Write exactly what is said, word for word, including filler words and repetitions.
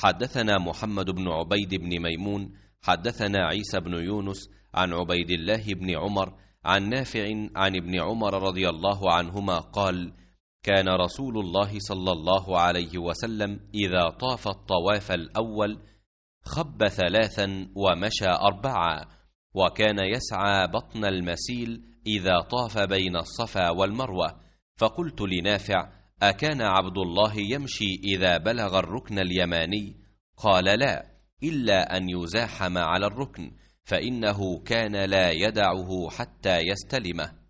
حدثنا محمد بن عبيد بن ميمون حدثنا عيسى بن يونس عن عبيد الله بن عمر عن نافع عن ابن عمر رضي الله عنهما قال: كان رسول الله صلى الله عليه وسلم إذا طاف الطواف الأول خب ثلاثا ومشى أربعا، وكان يسعى بطن المسيل إذا طاف بين الصفا والمروة. فقلت لنافع: أكان عبد الله يمشي إذا بلغ الركن اليماني؟ قال: لا، إلا أن يزاحم على الركن، فإنه كان لا يدعه حتى يستلمه.